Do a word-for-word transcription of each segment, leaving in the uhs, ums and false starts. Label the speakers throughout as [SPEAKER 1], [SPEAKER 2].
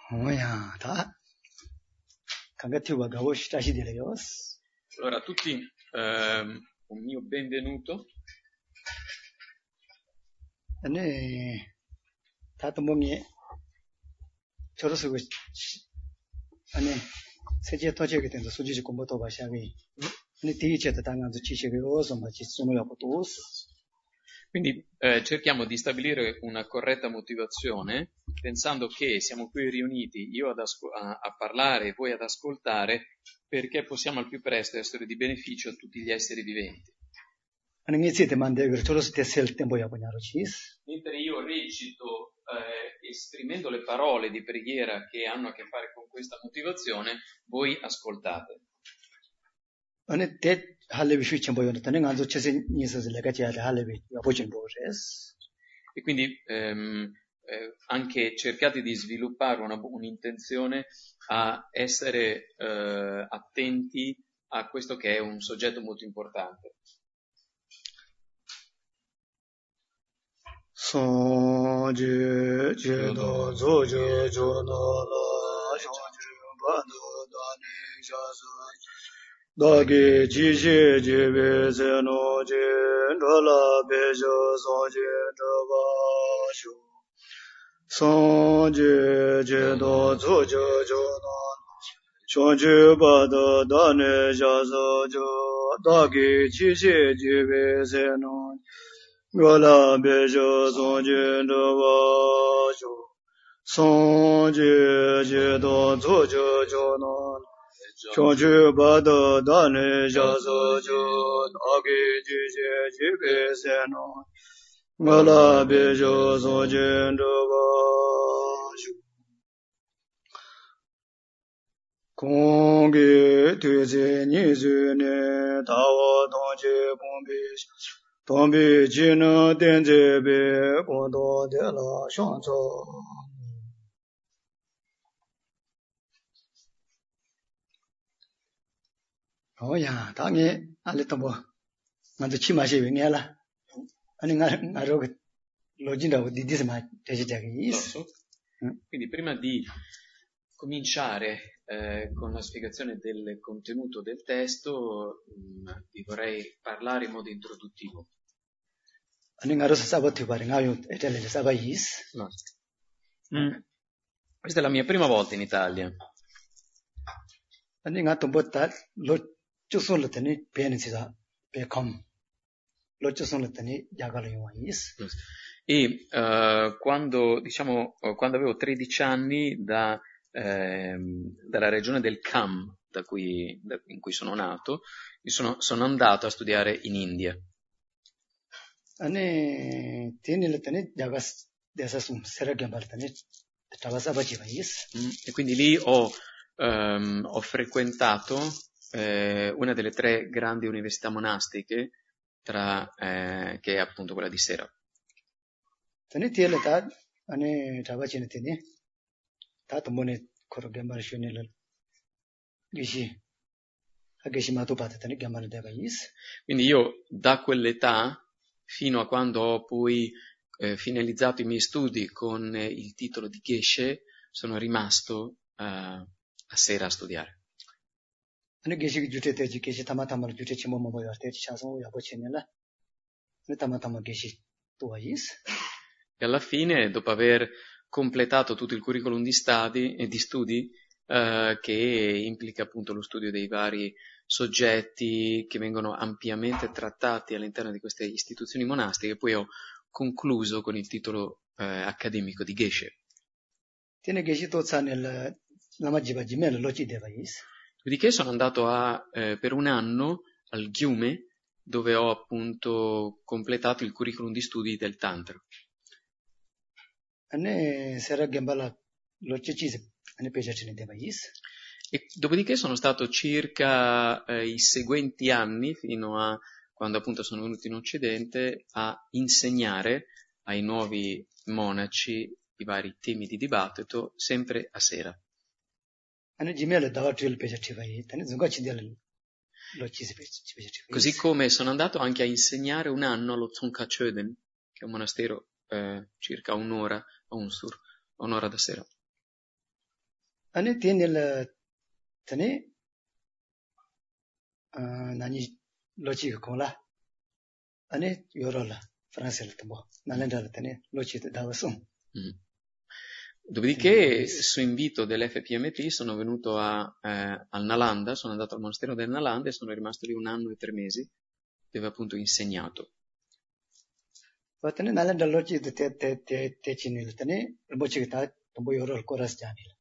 [SPEAKER 1] 뭐야, 다 강가티우가 가고 시다시디래요.
[SPEAKER 2] Allora, a tutti ehm, un mio benvenuto.
[SPEAKER 1] 아니, 다도 몽이 저러서 아니 세계 도시에 된다 수지지 공부도 봐야지. 아니 디지털 당한도 지식이 어서 마치 소노야고 또.
[SPEAKER 2] Quindi eh, cerchiamo di stabilire una corretta motivazione, pensando che siamo qui riuniti, io ad asco- a, a parlare e voi ad ascoltare, perché possiamo al più presto essere di beneficio a tutti gli esseri viventi. Mentre io recito eh, esprimendo le parole di preghiera che hanno a che fare con questa motivazione, voi ascoltate.
[SPEAKER 1] 아니 대 할레비 슈치 보여는 안도 체세 니서스 내가 제가 할레비 보진 보레스.
[SPEAKER 2] E quindi ehm, eh, anche cercate di sviluppare una, un'intenzione a essere eh, attenti a questo che è un soggetto molto importante.
[SPEAKER 1] Sonje jedo zoje jono la sonje bando dane jaso dage jije jebe zeno je ndola bejo sonje doba shu sonje jedo zoje jono sonje bando dane jaso jo dage jije jebe zeno Gola bejo sonje doba shu sonje jedo zoje jono sonje bado dane jaso jo dage jije jibe seno gola bejo sonje doba shu konge tuze nizu ne tawa dongje bombe Tombi jina denjebe kondo de la shanzo. Oh ya, 당에 알레도 뭐 먼저 치마시 왜냐라. 아니 나 나로 로진다고 디디스마 되지자기.
[SPEAKER 2] Quindi prima di cominciare eh, con la spiegazione del contenuto del testo, mh, vi vorrei parlare in modo introduttivo.
[SPEAKER 1] 아니 나로서 사바티 바링아요 에텔레 사바이스.
[SPEAKER 2] No. Mm. Questa è la mia prima volta in Italia.
[SPEAKER 1] 아니 나도 뭐다 로 쭈솔르더니 베네시다 베컴 로 쭈솔르더니 야가로 요이스.
[SPEAKER 2] E uh, quando diciamo quando avevo tredici anni da eh, dalla regione del Kham, da cui, da, in cui sono nato, mi sono, sono andato a studiare in India.
[SPEAKER 1] 아니 테닐르더니 야가스 데사숨 세라게발더니 타바사바지바이스.
[SPEAKER 2] E quindi lì ho um, ho frequentato eh, una delle tre grandi università monastiche, tra, eh, che è appunto quella di Sera.
[SPEAKER 1] Tani tiele ta ane tabachi teni ta tomone koro gambar shunel gishi ageshi mato pata tani gambar deva is.
[SPEAKER 2] Quindi io da quell'età fino a quando ho poi eh, finalizzato i miei studi con eh, il titolo di Geshe sono rimasto uh, a Sera a studiare.
[SPEAKER 1] Ane gishi giute te gishi tamatama giute chimo mo boyo te chaso ya bochenela ne tamatama gishi to is.
[SPEAKER 2] E alla fine, dopo aver completato tutto il curriculum di studi, eh, di studi eh, che implica appunto lo studio dei vari soggetti che vengono ampiamente trattati all'interno di queste istituzioni monastiche, poi ho concluso con il titolo eh, accademico di Geshe.
[SPEAKER 1] Tiene Geshe tozza nel Lamajiba Jimel Loci Devais.
[SPEAKER 2] Dopodiché sono andato a, eh, per un anno al Gyume, dove ho appunto completato il curriculum di studi del Tantra.
[SPEAKER 1] Ane sera gambala locceci ane pejacine devais.
[SPEAKER 2] E dopodiché sono stato circa eh, i seguenti anni, fino a quando appunto sono venuto in Occidente, a insegnare ai nuovi monaci i vari temi di dibattito, sempre a Sera.
[SPEAKER 1] Ane jimele dawatil pejativai, tane zungaci del loccisi pejativai.
[SPEAKER 2] Così come sono andato anche a insegnare un anno allo Tsongkhachöden, che è un monastero eh, circa un'ora a Unsur, un'ora da Sera.
[SPEAKER 1] 아니 티닐 tani nani lochi kola ane yorola francese tambo nalendala tani lochi dava son.
[SPEAKER 2] Dopodiché, su invito dell'F P M T, sono venuto a, eh, al Nalanda, sono andato al monastero del Nalanda e sono rimasto lì un anno e tre mesi, dove appunto ho insegnato.
[SPEAKER 1] Tani nalenda lochi te te te te chinil tani lochi ta tambo yorol koras janil.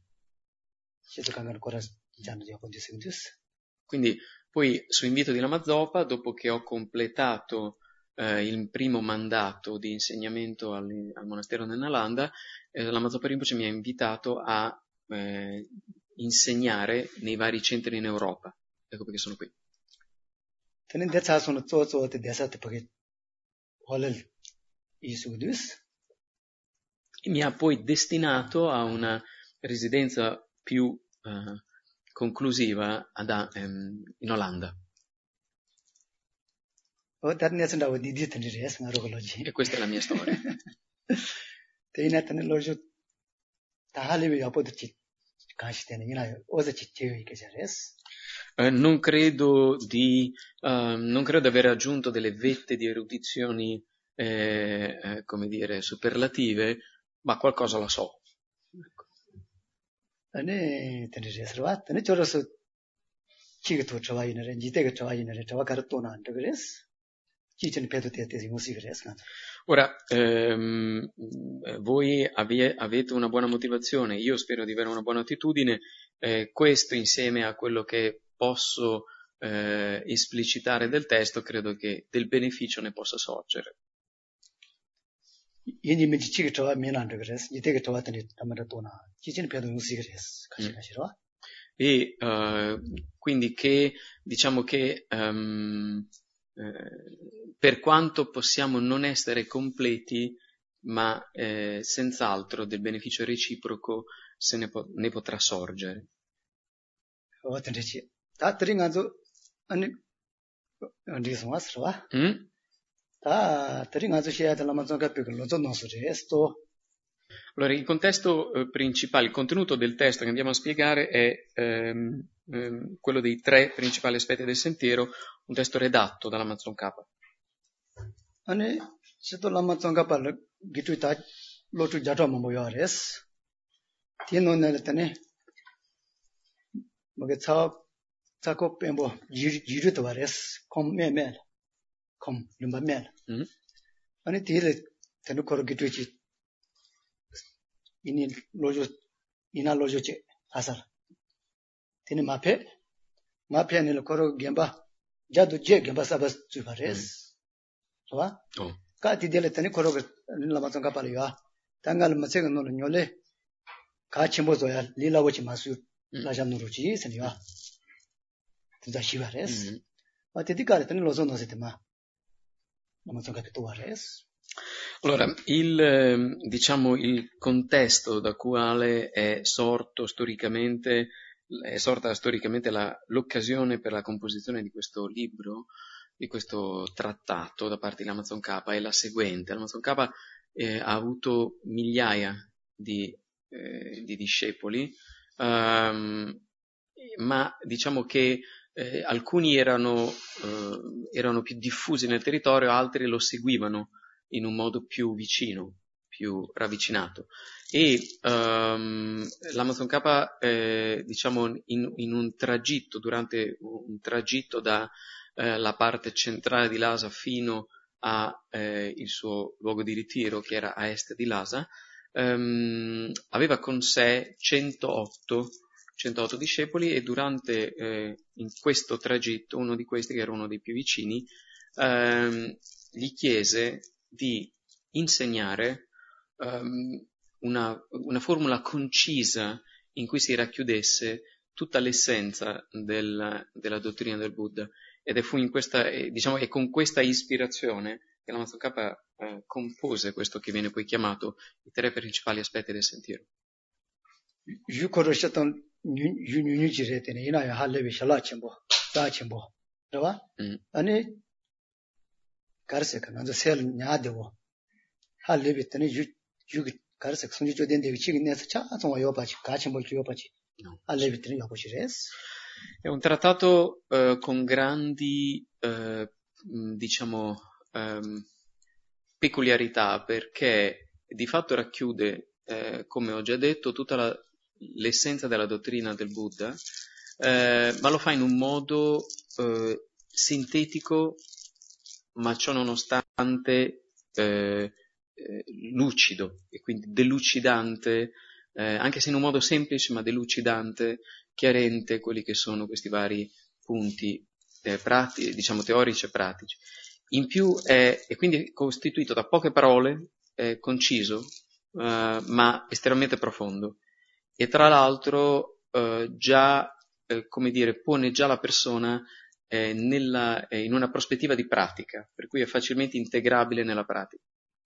[SPEAKER 2] Quindi poi su invito di Lama Zopa, dopo che ho completato eh, il primo mandato di insegnamento al, al monastero del Nalanda, eh, Lama Zopa Rinpoche mi ha invitato a eh, insegnare nei vari centri in Europa. Ecco perché sono qui. E mi ha poi destinato a una residenza più uh, conclusiva ad, um, in Olanda.
[SPEAKER 1] E
[SPEAKER 2] questa è la mia storia. Uh, non credo di uh, non credo di aver aggiunto delle vette di erudizioni eh, eh, come dire superlative, ma qualcosa la so.
[SPEAKER 1] ane tenere srwa tene choroso chiga to chawa inere jite ga chawa inere chawa gar to na ndogres chi chen pedo te te musi gres na.
[SPEAKER 2] Ora ehm, voi ave, avete una buona motivazione, io spero di avere una buona attitudine, eh, questo insieme a quello che posso eh, esplicitare del testo credo che del beneficio ne possa sorgere.
[SPEAKER 1] Yeni mi chi ga chawa mi na ndogres jite ga chawa tene tamara to na chi chen pedo musi gres kashi kashi ro.
[SPEAKER 2] E uh, quindi che diciamo che um, eh, per quanto possiamo non essere completi, ma eh, senz'altro del beneficio reciproco se ne, po- ne potrà sorgere. Mm? Allora, il contesto eh, principale, il contenuto del testo che andiamo a spiegare è ehm, ehm, quello dei tre principali aspetti del sentiero, un testo redatto dalla Amazon K.
[SPEAKER 1] Ane, sito Lama Tsongkhapa gitu ta lotu jato mambo yores. Tino nele tane, mage tsa tsako pembo jiru to wares, kom me mel, kom lumba mel. Ane tile tane koro gitu chi ini lojo ina lojo che asar. Tine mape, mape nele koro gemba, jadu je gemba sabas tsubares. 와 까티 델레테니 코로가 라마톤 카팔이야 당갈 마세가 노는 뇨레 같이 모조야 릴라고치 마수 라잠누루지 세니와 진짜 시바레스 어디디까지는 로존노세테마 라마톤 카피토와레스.
[SPEAKER 2] Allora, il, diciamo, il contesto da quale è sorto storicamente, è sorta storicamente la, l'occasione per la composizione di questo libro, di questo trattato da parte di Amazon K è la seguente. L'Amazon K eh, ha avuto migliaia di, eh, di discepoli, um, ma diciamo che eh, alcuni erano, eh, erano più diffusi nel territorio, altri lo seguivano in un modo più vicino, più ravvicinato. E um, l'Amazon K, eh, diciamo, in, in un tragitto, durante un tragitto da Eh, la parte centrale di Lhasa fino a eh, il suo luogo di ritiro che era a est di Lhasa, ehm, aveva con sé centootto, centootto discepoli e durante eh, in questo tragitto uno di questi, che era uno dei più vicini, ehm, gli chiese di insegnare ehm, una, una formula concisa in cui si racchiudesse tutta l'essenza del, della dottrina del Buddha. Ed è fu in questa, diciamo, è con questa ispirazione che l'Amazon K eh, compose questo che viene poi chiamato i tre principali aspetti del sentiero.
[SPEAKER 1] Yukoro shaton yunyu jiretene ina ya halebi shala chimbo, da chimbo, rawa? Ani karse kana zo sel nyadewo. Halebi tene yu yu 가르석 손지 조된데 위치가 내서 차송 요바지 같이 뭘 요바지 알레비트는 요바시레스.
[SPEAKER 2] È un trattato eh, con grandi eh, diciamo ehm, peculiarità, perché di fatto racchiude, eh, come ho già detto, tutta la, l'essenza della dottrina del Buddha, eh, ma lo fa in un modo eh, sintetico, ma ciò nonostante eh, eh, lucido e quindi delucidante, eh, anche se in un modo semplice ma delucidante, chiarente quelli che sono questi vari punti eh, pratici, diciamo teorici e pratici. In più è, è quindi costituito da poche parole, è conciso, eh, ma estremamente profondo, e tra l'altro eh, già, eh, come dire, pone già la persona eh, nella, eh, in una prospettiva di pratica, per cui è facilmente integrabile nella pratica.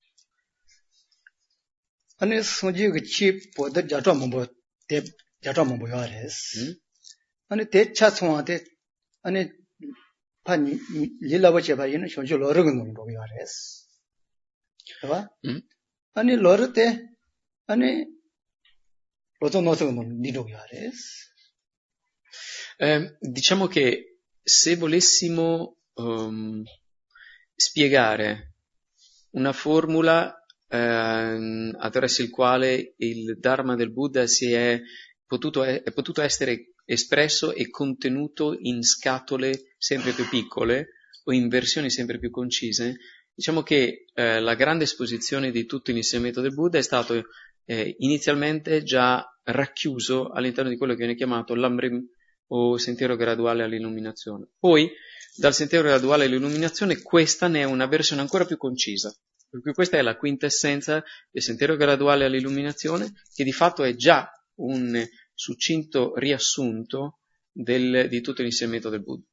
[SPEAKER 1] 아니 소지 그 치보다 자주 뭐 대 자주 뭐 요아레스 아니 대차 송한테 아니 판 릴라버체 바이는 쇼주 러르근 거 요아레스 봐 아니 러르테 아니 로조 노스는 니도 요아레스
[SPEAKER 2] Eh, diciamo che se volessimo um, spiegare una formula eh, attraverso il quale il Dharma del Buddha si è potuto, è potuto essere espresso e contenuto in scatole sempre più piccole o in versioni sempre più concise, diciamo che eh, la grande esposizione di tutto l'insegnamento del Buddha è stato eh, inizialmente già racchiuso all'interno di quello che viene chiamato l'Amrim o sentiero graduale all'illuminazione. Poi, dal sentiero graduale all'illuminazione, questa ne è una versione ancora più concisa, per cui questa è la quintessenza del sentiero graduale all'illuminazione, che di fatto è già un succinto riassunto del, di tutto l'insegnamento del Buddha.